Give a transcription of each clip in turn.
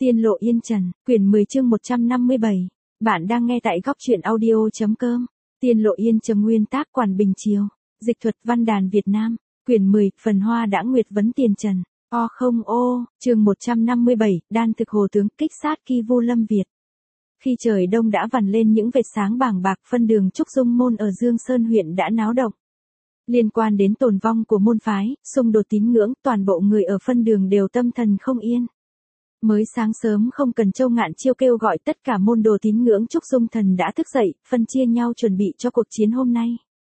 Tiên lộ Yên Trần, quyển 10 chương 157. Bạn đang nghe tại góc truyện audio.com. Tiên lộ Yên Trần, nguyên tác Quản Bình Triều, dịch thuật Văn đàn Việt Nam, quyển 10, phần Hoa đã nguyệt vấn tiền trần. Chương 157, đan thực hồ tướng kích sát Ki Vu Lâm Việt. Khi trời đông đã vằn lên những vệt sáng bàng bạc, phân đường Trúc Dung môn ở Dương Sơn huyện đã náo động. Liên quan đến tồn vong của môn phái, xung đột tín ngưỡng, toàn bộ người ở phân đường đều tâm thần không yên. Mới sáng sớm không cần Châu Ngạn Chiêu kêu gọi tất cả môn đồ tín ngưỡng Trúc Dung thần đã thức dậy, phân chia nhau chuẩn bị cho cuộc chiến hôm nay.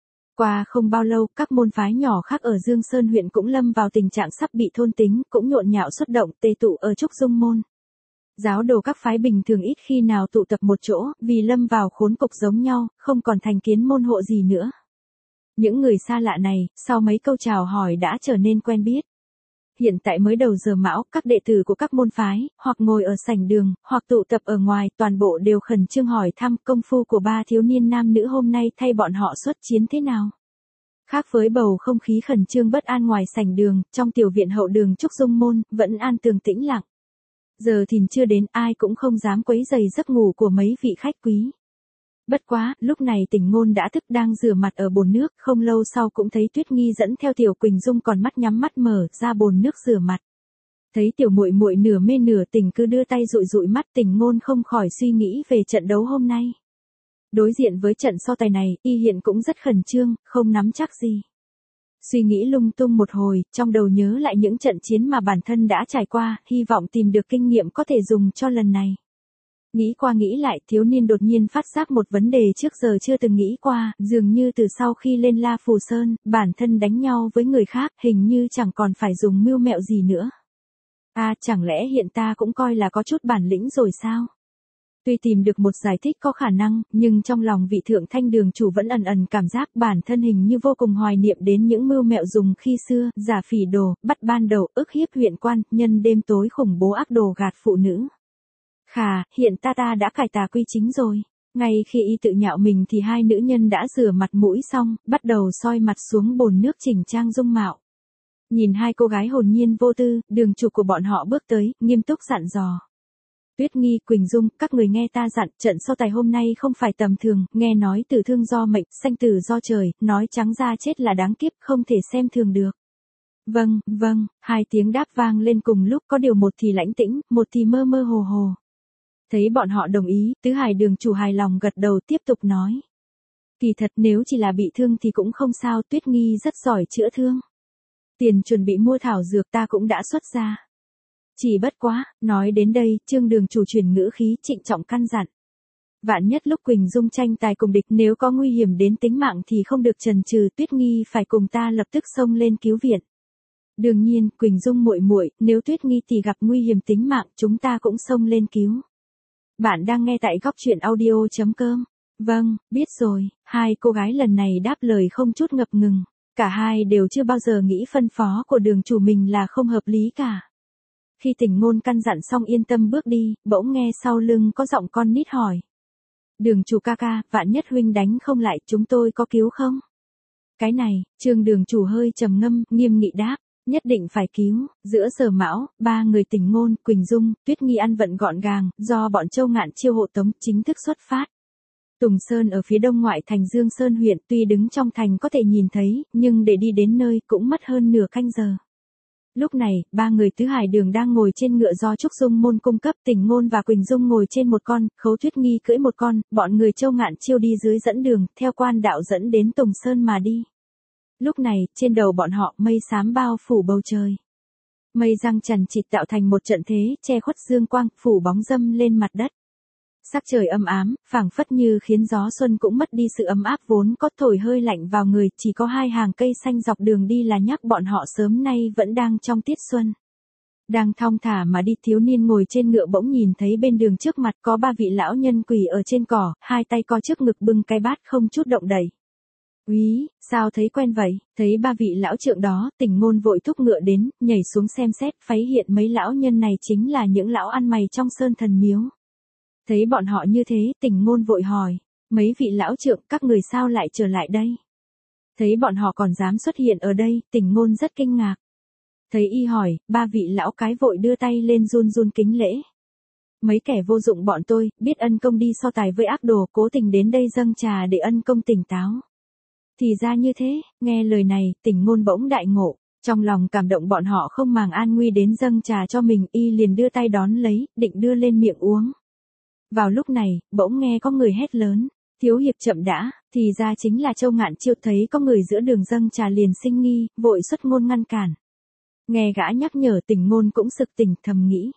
Qua không bao lâu, các môn phái nhỏ khác ở Dương Sơn huyện cũng lâm vào tình trạng sắp bị thôn tính, cũng nhộn nhạo xuất động tề tụ ở Trúc Dung môn. Giáo đồ các phái bình thường ít khi nào tụ tập một chỗ, vì lâm vào khốn cục giống nhau, không còn thành kiến môn hộ gì nữa. Những người xa lạ này, sau mấy câu chào hỏi đã trở nên quen biết. Hiện tại mới đầu giờ mão, các đệ tử của các môn phái, hoặc ngồi ở sảnh đường, hoặc tụ tập ở ngoài, toàn bộ đều khẩn trương hỏi thăm công phu của ba thiếu niên nam nữ hôm nay thay bọn họ xuất chiến thế nào. Khác với bầu không khí khẩn trương bất an ngoài sảnh đường, trong tiểu viện hậu đường Trúc Dung môn, vẫn an tường tĩnh lặng. Giờ thìn chưa đến, ai cũng không dám quấy rầy giấc ngủ của mấy vị khách quý. Bất quá, lúc này Tỉnh Ngôn đã thức đang rửa mặt ở bồn nước, không lâu sau cũng thấy Tuyết Nghi dẫn theo Tiểu Quỳnh Dung còn mắt nhắm mắt mở ra bồn nước rửa mặt. Thấy tiểu muội muội nửa mê nửa tỉnh cứ đưa tay dụi dụi mắt, Tỉnh Ngôn không khỏi suy nghĩ về trận đấu hôm nay. Đối diện với trận so tài này, y hiện cũng rất khẩn trương, không nắm chắc gì. Suy nghĩ lung tung một hồi, trong đầu nhớ lại những trận chiến mà bản thân đã trải qua, hy vọng tìm được kinh nghiệm có thể dùng cho lần này. Nghĩ qua nghĩ lại, thiếu niên đột nhiên phát giác một vấn đề trước giờ chưa từng nghĩ qua, dường như từ sau khi lên La Phù Sơn, bản thân đánh nhau với người khác, hình như chẳng còn phải dùng mưu mẹo gì nữa. Chẳng lẽ hiện ta cũng coi là có chút bản lĩnh rồi sao? Tuy tìm được một giải thích có khả năng, nhưng trong lòng vị thượng thanh đường chủ vẫn ẩn ẩn cảm giác bản thân hình như vô cùng hoài niệm đến những mưu mẹo dùng khi xưa, giả phỉ đồ, bắt ban đầu, ức hiếp huyện quan, nhân đêm tối khủng bố ác đồ gạt phụ nữ. Hiện ta đã cải tà quy chính rồi. Ngay khi y tự nhạo mình thì hai nữ nhân đã rửa mặt mũi xong, bắt đầu soi mặt xuống bồn nước chỉnh trang dung mạo. Nhìn hai cô gái hồn nhiên vô tư, đường chủ của bọn họ bước tới, nghiêm túc dặn dò. Tuyết Nghi, Quỳnh Dung, các người nghe ta dặn, trận so tài hôm nay không phải tầm thường, nghe nói tử thương do mệnh, sanh tử do trời, nói trắng ra chết là đáng kiếp, không thể xem thường được. Vâng, hai tiếng đáp vang lên cùng lúc, có điều một thì lãnh tĩnh, một thì mơ mơ hồ hồ. Thấy bọn họ đồng ý, tứ hải đường chủ hài lòng gật đầu tiếp tục nói. Kỳ thật nếu chỉ là bị thương thì cũng không sao, Tuyết Nghi rất giỏi chữa thương. Tiền chuẩn bị mua thảo dược ta cũng đã xuất ra. Chỉ bất quá, nói đến đây, Trương đường chủ chuyển ngữ khí trịnh trọng căn dặn. Vạn nhất lúc Quỳnh Dung tranh tài cùng địch, nếu có nguy hiểm đến tính mạng thì không được chần chừ, Tuyết Nghi phải cùng ta lập tức xông lên cứu viện. Đương nhiên, Quỳnh Dung muội muội, nếu Tuyết Nghi thì gặp nguy hiểm tính mạng, chúng ta cũng xông lên cứu. Bạn đang nghe tại góc truyện audio.com. Vâng, biết rồi, hai cô gái lần này đáp lời không chút ngập ngừng. Cả hai đều chưa bao giờ nghĩ phân phó của đường chủ mình là không hợp lý cả. Khi Tỉnh Ngôn căn dặn xong yên tâm bước đi, bỗng nghe sau lưng có giọng con nít hỏi. Đường chủ ca ca, vạn nhất huynh đánh không lại, chúng tôi có cứu không? Cái này, Trương đường chủ hơi trầm ngâm, nghiêm nghị đáp. Nhất định phải cứu. Giữa giờ mão, ba người Tỉnh Ngôn, Quỳnh Dung, Tuyết Nghi ăn vận gọn gàng, do bọn Châu Ngạn Chiêu hộ tống, chính thức xuất phát. Tùng Sơn ở phía đông ngoại thành Dương Sơn huyện, tuy đứng trong thành có thể nhìn thấy, nhưng để đi đến nơi cũng mất hơn nửa canh giờ. Lúc này, ba người tứ hải đường đang ngồi trên ngựa do Trúc Dung môn cung cấp, Tỉnh Ngôn và Quỳnh Dung ngồi trên một con, Khấu Tuyết Nghi cưỡi một con, bọn người Châu Ngạn Chiêu đi dưới dẫn đường, theo quan đạo dẫn đến Tùng Sơn mà đi. Lúc này, trên đầu bọn họ mây xám bao phủ bầu trời. Mây răng chằng chịt tạo thành một trận thế, che khuất dương quang, phủ bóng râm lên mặt đất. Sắc trời âm ám, phảng phất như khiến gió xuân cũng mất đi sự ấm áp vốn có, thổi hơi lạnh vào người, chỉ có hai hàng cây xanh dọc đường đi là nhắc bọn họ sớm nay vẫn đang trong tiết xuân. Đang thong thả mà đi, thiếu niên ngồi trên ngựa bỗng nhìn thấy bên đường trước mặt có ba vị lão nhân quỳ ở trên cỏ, hai tay co trước ngực bưng cái bát không chút động đậy. Úy, sao thấy quen vậy? Thấy ba vị lão trượng đó, Tỉnh Ngôn vội thúc ngựa đến, nhảy xuống xem xét, phát hiện mấy lão nhân này chính là những lão ăn mày trong Sơn Thần Miếu. Thấy bọn họ như thế, Tỉnh Ngôn vội hỏi, mấy vị lão trượng, các người sao lại trở lại đây? Thấy bọn họ còn dám xuất hiện ở đây, Tỉnh Ngôn rất kinh ngạc. Thấy y hỏi, ba vị lão cái vội đưa tay lên run run kính lễ. Mấy kẻ vô dụng bọn tôi, biết ân công đi so tài với ác đồ, cố tình đến đây dâng trà để ân công tỉnh táo. Thì ra như thế, nghe lời này, Tỉnh Ngôn bỗng đại ngộ. Trong lòng cảm động bọn họ không màng an nguy đến dâng trà cho mình, y liền đưa tay đón lấy, định đưa lên miệng uống. Vào lúc này, bỗng nghe có người hét lớn, thiếu hiệp chậm đã, thì ra chính là Châu Ngạn Chiêu, thấy có người giữa đường dâng trà liền sinh nghi, vội xuất ngôn ngăn cản. Nghe gã nhắc nhở, Tỉnh Ngôn cũng sực tỉnh, thầm nghĩ.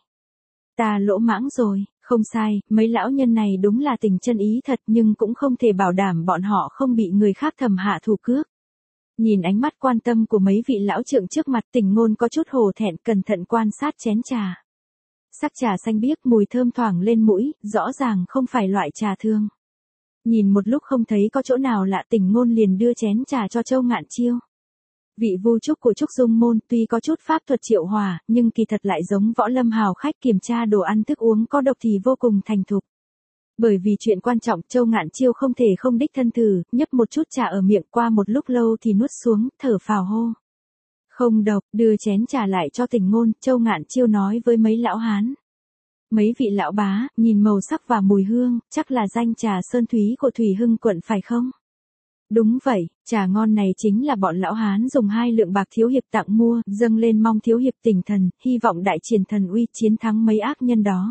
Ta lỗ mãng rồi, không sai, mấy lão nhân này đúng là tình chân ý thật, nhưng cũng không thể bảo đảm bọn họ không bị người khác thầm hạ thủ cước. Nhìn ánh mắt quan tâm của mấy vị lão trượng trước mặt, Tỉnh Ngôn có chút hổ thẹn, cẩn thận quan sát chén trà. Sắc trà xanh biếc, mùi thơm thoảng lên mũi, rõ ràng không phải loại trà thường. Nhìn một lúc không thấy có chỗ nào lạ, Tỉnh Ngôn liền đưa chén trà cho Châu Ngạn Chiêu. Vị vu trúc của Trúc Dung môn tuy có chút pháp thuật triệu hòa, nhưng kỳ thật lại giống võ lâm hào khách kiểm tra đồ ăn thức uống có độc thì vô cùng thành thục. Bởi vì chuyện quan trọng, Châu Ngạn Chiêu không thể không đích thân thử, nhấp một chút trà ở miệng, qua một lúc lâu thì nuốt xuống, thở phào hô. Không độc, đưa chén trà lại cho Tỉnh Ngôn, Châu Ngạn Chiêu nói với mấy lão hán. Mấy vị lão bá, nhìn màu sắc và mùi hương, chắc là danh trà sơn thúy của Thủy Hưng quận phải không? Đúng vậy, trà ngon này chính là bọn lão hán dùng 2 lượng bạc thiếu hiệp tặng mua, dâng lên mong thiếu hiệp tỉnh thần, hy vọng đại triển thần uy, chiến thắng mấy ác nhân đó.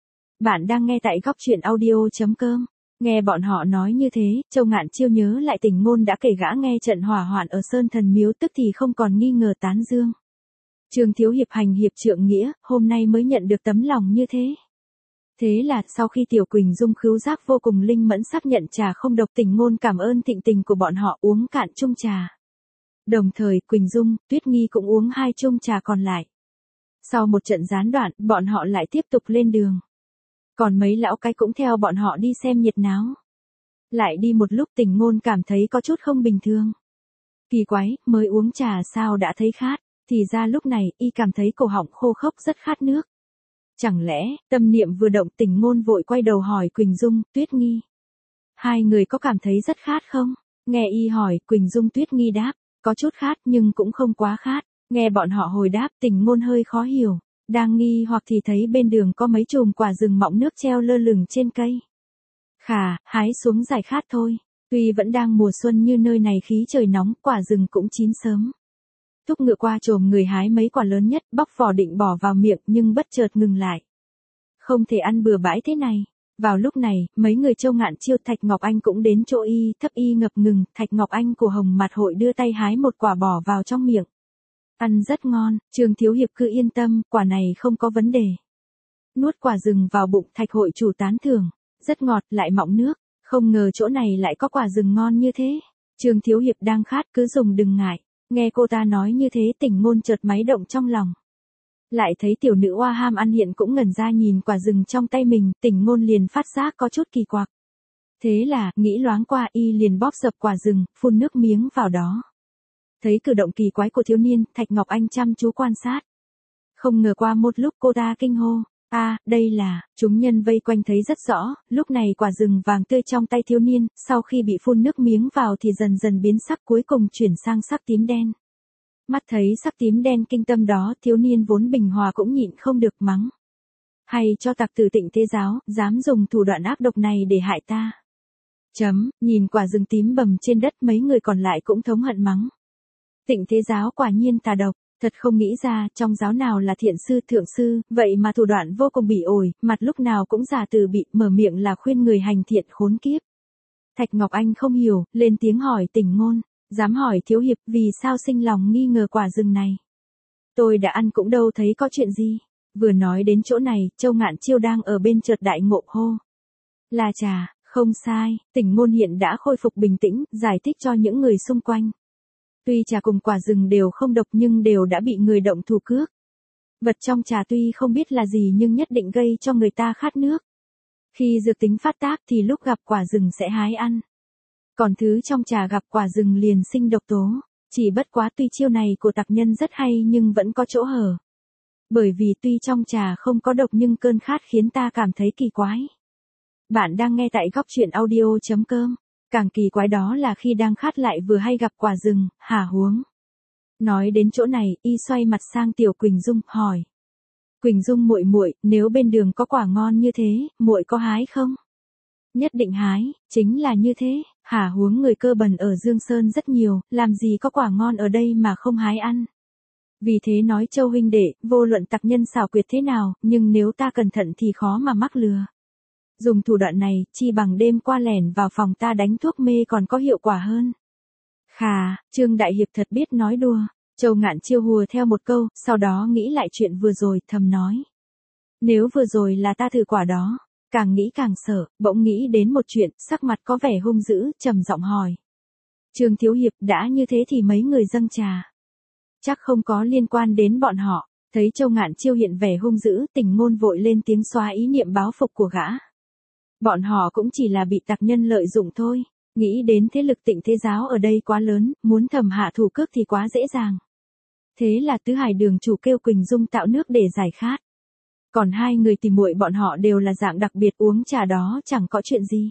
Bạn đang nghe tại góc truyện audio.com. Nghe bọn họ nói như thế, Châu Ngạn Chiêu nhớ lại Tỉnh Ngôn đã kể gã nghe trận hỏa hoạn ở Sơn Thần Miếu, tức thì không còn nghi ngờ tán dương. Trương thiếu hiệp hành hiệp trượng nghĩa, hôm nay mới nhận được tấm lòng như thế. Thế là, sau khi Tiểu Quỳnh Dung khứu giác vô cùng linh mẫn xác nhận trà không độc, Tỉnh Ngôn cảm ơn thịnh tình của bọn họ, uống cạn chung trà. Đồng thời, Quỳnh Dung, Tuyết Nghi cũng uống 2 chung trà còn lại. Sau một trận gián đoạn, bọn họ lại tiếp tục lên đường. Còn mấy lão cái cũng theo bọn họ đi xem nhiệt náo. Lại đi một lúc, Tỉnh Ngôn cảm thấy có chút không bình thường. Kỳ quái, mới uống trà sao đã thấy khát, thì ra lúc này, y cảm thấy cổ họng khô khốc rất khát nước. Chẳng lẽ, tâm niệm vừa động, Tỉnh Ngôn vội quay đầu hỏi Quỳnh Dung, Tuyết Nghi. Hai người có cảm thấy rất khát không? Nghe y hỏi, Quỳnh Dung Tuyết Nghi đáp, có chút khát nhưng cũng không quá khát. Nghe bọn họ hồi đáp, Tỉnh Ngôn hơi khó hiểu. Đang nghi hoặc thì thấy bên đường có mấy chùm quả rừng mọng nước treo lơ lửng trên cây. Khà, hái xuống giải khát thôi. Tuy vẫn đang mùa xuân như nơi này khí trời nóng, quả rừng cũng chín sớm. Thúc ngựa qua chồm người hái mấy quả lớn nhất, bóc vỏ định bỏ vào miệng nhưng bất chợt ngừng lại. Không thể ăn bừa bãi thế này. Vào lúc này, mấy người Châu Ngạn Chiêu, Thạch Ngọc Anh cũng đến chỗ y, thấp y ngập ngừng, Thạch Ngọc Anh của Hồng Mặt Hội đưa tay hái một quả bỏ vào trong miệng. Ăn rất ngon, Trương thiếu hiệp cứ yên tâm, quả này không có vấn đề. Nuốt quả rừng vào bụng, Thạch hội chủ tán thưởng, rất ngọt lại mọng nước, không ngờ chỗ này lại có quả rừng ngon như thế. Trương thiếu hiệp đang khát, cứ dùng đừng ngại. Nghe cô ta nói như thế, Tỉnh Ngôn chợt máy động trong lòng. Lại thấy tiểu nữ oa ham ăn hiện cũng ngẩn ra nhìn quả rừng trong tay mình, Tỉnh Ngôn liền phát giác có chút kỳ quặc. Thế là, nghĩ loáng qua, y liền bóp dập quả rừng, phun nước miếng vào đó. Thấy cử động kỳ quái của thiếu niên, Thạch Ngọc Anh chăm chú quan sát. Không ngờ qua một lúc cô ta kinh hô, đây là, chúng nhân vây quanh thấy rất rõ, lúc này quả rừng vàng tươi trong tay thiếu niên, sau khi bị phun nước miếng vào thì dần dần biến sắc, cuối cùng chuyển sang sắc tím đen. Mắt thấy sắc tím đen kinh tâm đó, thiếu niên vốn bình hòa cũng nhịn không được mắng. Hay cho tặc tử Tịnh Thế Giáo, dám dùng thủ đoạn ác độc này để hại ta. Nhìn quả rừng tím bầm trên đất, mấy người còn lại cũng thống hận mắng. Tịnh Thế Giáo quả nhiên tà độc, thật không nghĩ ra, trong giáo nào là thiện sư thượng sư, vậy mà thủ đoạn vô cùng bỉ ổi, mặt lúc nào cũng giả từ bị, mở miệng là khuyên người hành thiện khốn kiếp. Thạch Ngọc Anh không hiểu, lên tiếng hỏi Tỉnh Ngôn, dám hỏi thiếu hiệp vì sao sinh lòng nghi ngờ quả rừng này. Tôi đã ăn cũng đâu thấy có chuyện gì. Vừa nói đến chỗ này, Châu Ngạn Chiêu đang ở bên chợt đại ngộ hô. Là trà, không sai, Tỉnh Ngôn hiện đã khôi phục bình tĩnh, giải thích cho những người xung quanh. Tuy trà cùng quả rừng đều không độc nhưng đều đã bị người động thủ cước. Vật trong trà tuy không biết là gì nhưng nhất định gây cho người ta khát nước. Khi dược tính phát tác thì lúc gặp quả rừng sẽ hái ăn. Còn thứ trong trà gặp quả rừng liền sinh độc tố. Chỉ bất quá tuy chiêu này của tặc nhân rất hay nhưng vẫn có chỗ hở. Bởi vì tuy trong trà không có độc nhưng cơn khát khiến ta cảm thấy kỳ quái. Bạn đang nghe tại góc truyện audio.com. Càng kỳ quái đó là khi đang khát lại vừa hay gặp quả rừng, hả huống. Nói đến chỗ này, y xoay mặt sang Tiểu Quỳnh Dung, hỏi. Quỳnh Dung muội muội, nếu bên đường có quả ngon như thế, muội có hái không? Nhất định hái, chính là như thế, hả huống người cơ bần ở Dương Sơn rất nhiều, làm gì có quả ngon ở đây mà không hái ăn. Vì thế nói Châu huynh đệ, vô luận tặc nhân xảo quyệt thế nào, nhưng nếu ta cẩn thận thì khó mà mắc lừa. Dùng thủ đoạn này, chi bằng đêm qua lẻn vào phòng ta đánh thuốc mê còn có hiệu quả hơn. Khà, Trương Đại Hiệp thật biết nói đùa. Châu Ngạn Chiêu hùa theo một câu, sau đó nghĩ lại chuyện vừa rồi, thầm nói. Nếu vừa rồi là ta thử quả đó, càng nghĩ càng sợ, bỗng nghĩ đến một chuyện, sắc mặt có vẻ hung dữ, trầm giọng hỏi. Trương Thiếu Hiệp đã như thế thì mấy người dâng trà. Chắc không có liên quan đến bọn họ, thấy Châu Ngạn Chiêu hiện vẻ hung dữ, Tình Ngôn vội lên tiếng xóa ý niệm báo phục của gã. Bọn họ cũng chỉ là bị tặc nhân lợi dụng thôi, nghĩ đến thế lực Tịnh Thế Giáo ở đây quá lớn, muốn thầm hạ thủ cước thì quá dễ dàng. Thế là Tứ Hải đường chủ kêu Quỳnh Dung tạo nước để giải khát. Còn hai người tìm muội bọn họ đều là dạng đặc biệt uống trà đó chẳng có chuyện gì.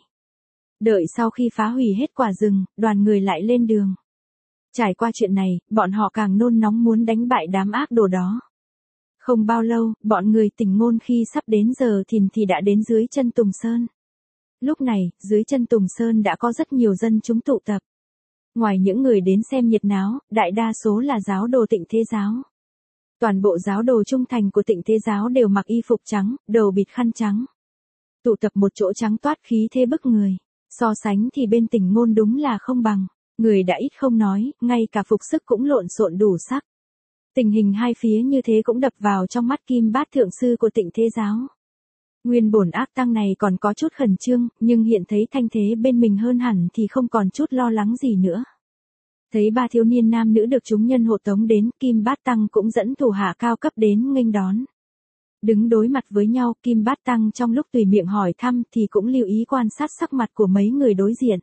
Đợi sau khi phá hủy hết quả rừng, đoàn người lại lên đường. Trải qua chuyện này, bọn họ càng nôn nóng muốn đánh bại đám ác đồ đó. Không bao lâu, bọn người Tình Ngôn khi sắp đến giờ thìn thì đã đến dưới chân Tùng Sơn. Lúc này, dưới chân Tùng Sơn đã có rất nhiều dân chúng tụ tập. Ngoài những người đến xem nhiệt náo, đại đa số là giáo đồ Tịnh Thế Giáo. Toàn bộ giáo đồ trung thành của Tịnh Thế Giáo đều mặc y phục trắng, đầu bịt khăn trắng. Tụ tập một chỗ trắng toát khí thế bức người. So sánh thì bên Tình Ngôn đúng là không bằng. Người đã ít không nói, ngay cả phục sức cũng lộn xộn đủ sắc. Tình hình hai phía như thế cũng đập vào trong mắt Kim Bát thượng sư của Tịnh Thế Giáo. Nguyên bổn ác tăng này còn có chút khẩn trương, nhưng hiện thấy thanh thế bên mình hơn hẳn thì không còn chút lo lắng gì nữa. Thấy ba thiếu niên nam nữ được chúng nhân hộ tống đến, Kim Bát tăng cũng dẫn thủ hạ cao cấp đến nghênh đón. Đứng đối mặt với nhau, Kim Bát tăng trong lúc tùy miệng hỏi thăm thì cũng lưu ý quan sát sắc mặt của mấy người đối diện.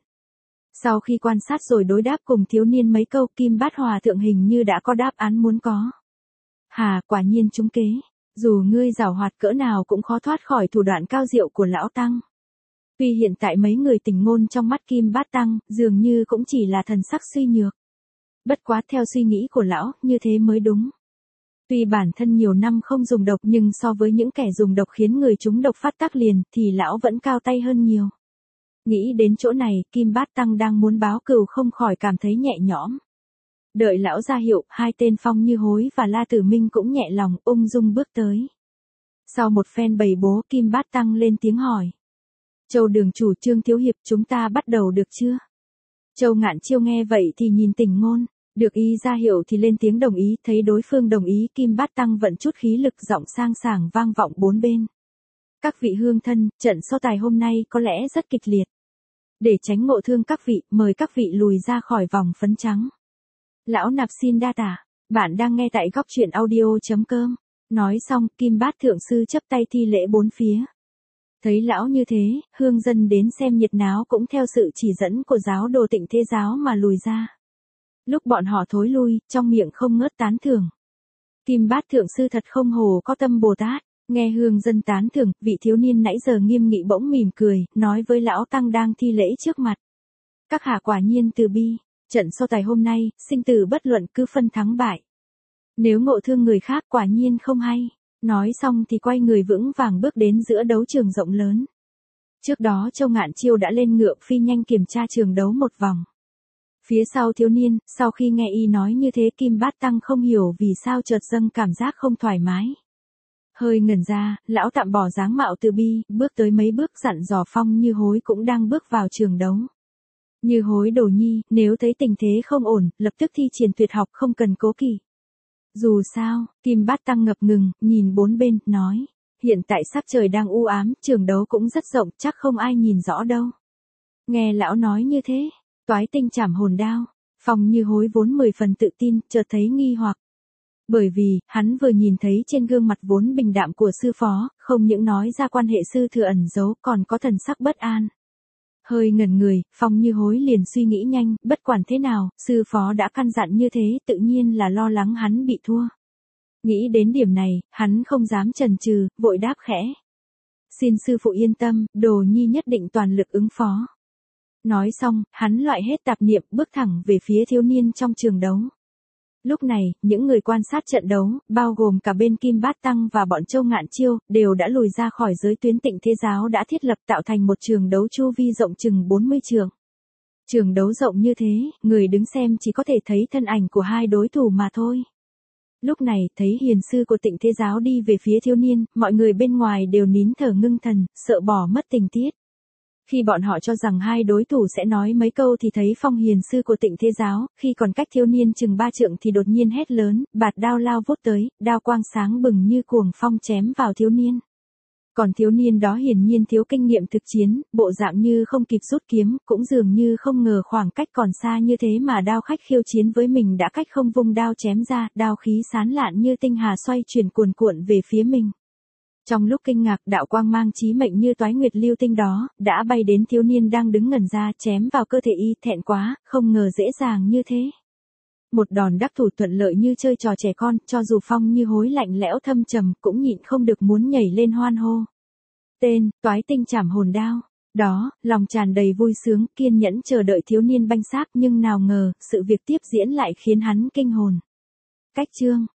Sau khi quan sát rồi đối đáp cùng thiếu niên mấy câu, Kim Bát hòa thượng hình như đã có đáp án muốn có. Hà, quả nhiên trúng kế. Dù ngươi giảo hoạt cỡ nào cũng khó thoát khỏi thủ đoạn cao diệu của lão tăng. Tuy hiện tại mấy người Tình Ngôn trong mắt Kim Bát tăng, dường như cũng chỉ là thần sắc suy nhược. Bất quá theo suy nghĩ của lão, như thế mới đúng. Tuy bản thân nhiều năm không dùng độc nhưng so với những kẻ dùng độc khiến người chúng độc phát tác liền thì lão vẫn cao tay hơn nhiều. Nghĩ đến chỗ này, Kim Bát tăng đang muốn báo cừu không khỏi cảm thấy nhẹ nhõm. Đợi lão ra hiệu, hai tên Phong Như Hối và La Tử Minh cũng nhẹ lòng, ung dung bước tới. Sau một phen bày bố, Kim Bát tăng lên tiếng hỏi. Châu đường chủ, Trương Thiếu Hiệp, chúng ta bắt đầu được chưa? Châu Ngạn Chiêu nghe vậy thì nhìn Tình Ngôn, được y ra hiệu thì lên tiếng đồng ý, thấy đối phương đồng ý, Kim Bát tăng vận chút khí lực, giọng sang sảng vang vọng bốn bên. Các vị hương thân, trận so tài hôm nay có lẽ rất kịch liệt. Để tránh ngộ thương các vị, mời các vị lùi ra khỏi vòng phấn trắng. Lão nạp xin đa tạ, bạn đang nghe tại góc truyện audio.com. Nói xong, Kim Bát thượng sư chắp tay thi lễ bốn phía. Thấy lão như thế, hương dân đến xem nhiệt náo cũng theo sự chỉ dẫn của giáo đồ Tịnh Thế Giáo mà lùi ra. Lúc bọn họ thối lui, trong miệng không ngớt tán thưởng. Kim Bát thượng sư thật không hồ có tâm Bồ Tát. Nghe hương dân tán thưởng, vị thiếu niên nãy giờ nghiêm nghị bỗng mỉm cười, nói với lão tăng đang thi lễ trước mặt. Các hạ quả nhiên từ bi, trận so tài hôm nay, sinh tử bất luận cứ phân thắng bại. Nếu ngộ thương người khác quả nhiên không hay. Nói xong thì quay người vững vàng bước đến giữa đấu trường rộng lớn. Trước đó Châu Ngạn Chiêu đã lên ngựa phi nhanh kiểm tra trường đấu một vòng. Phía sau thiếu niên, sau khi nghe y nói như thế, Kim Bát tăng không hiểu vì sao chợt dâng cảm giác không thoải mái. Hơi ngẩn ra, lão tạm bỏ dáng mạo từ bi, bước tới mấy bước dặn dò Phong Như Hối cũng đang bước vào trường đấu. Như Hối đồ nhi, nếu thấy tình thế không ổn, lập tức thi triển tuyệt học không cần cố kỵ. Dù sao, Kim Bát tăng ngập ngừng, nhìn bốn bên, nói. Hiện tại sắc trời đang u ám, trường đấu cũng rất rộng, chắc không ai nhìn rõ đâu. Nghe lão nói như thế, toái tinh chảm hồn đao, Phong Như Hối vốn 10 phần tự tin, chợt thấy nghi hoặc. Bởi vì, hắn vừa nhìn thấy trên gương mặt vốn bình đạm của sư phó, không những nói ra quan hệ sư thừa ẩn giấu còn có thần sắc bất an. Hơi ngẩn người, Phong Như Hối liền suy nghĩ nhanh, bất quản thế nào, sư phó đã căn dặn như thế, tự nhiên là lo lắng hắn bị thua. Nghĩ đến điểm này, hắn không dám chần chừ, vội đáp khẽ. Xin sư phụ yên tâm, đồ nhi nhất định toàn lực ứng phó. Nói xong, hắn loại hết tạp niệm, bước thẳng về phía thiếu niên trong trường đấu. Lúc này, những người quan sát trận đấu, bao gồm cả bên Kim Bát Tăng và bọn Châu Ngạn Chiêu, đều đã lùi ra khỏi giới tuyến Tịnh Thế Giáo đã thiết lập tạo thành một trường đấu chu vi rộng chừng 40 trượng. Trường đấu rộng như thế, người đứng xem chỉ có thể thấy thân ảnh của hai đối thủ mà thôi. Lúc này, thấy hiền sư của Tịnh Thế Giáo đi về phía thiếu niên, mọi người bên ngoài đều nín thở ngưng thần, sợ bỏ mất tình tiết. Khi bọn họ cho rằng hai đối thủ sẽ nói mấy câu thì thấy Phong hiền sư của Tịnh Thế Giáo, khi còn cách thiếu niên chừng 3 trượng thì đột nhiên hét lớn, bạt đao lao vút tới, đao quang sáng bừng như cuồng phong chém vào thiếu niên. Còn thiếu niên đó hiển nhiên thiếu kinh nghiệm thực chiến, bộ dạng như không kịp rút kiếm, cũng dường như không ngờ khoảng cách còn xa như thế mà đao khách khiêu chiến với mình đã cách không vung đao chém ra, đao khí sán lạn như tinh hà xoay chuyển cuồn cuộn về phía mình. Trong lúc kinh ngạc, đạo quang mang chí mệnh như toái nguyệt lưu tinh đó, đã bay đến thiếu niên đang đứng ngẩn ra chém vào cơ thể y, thẹn quá, không ngờ dễ dàng như thế. Một đòn đắc thủ thuận lợi như chơi trò trẻ con, cho dù Phong như hối lạnh lẽo thâm trầm, cũng nhịn không được muốn nhảy lên hoan hô. Tên, toái tinh trảm hồn đao. Đó, lòng tràn đầy vui sướng, kiên nhẫn chờ đợi thiếu niên banh xác, nhưng nào ngờ, sự việc tiếp diễn lại khiến hắn kinh hồn. Cách chương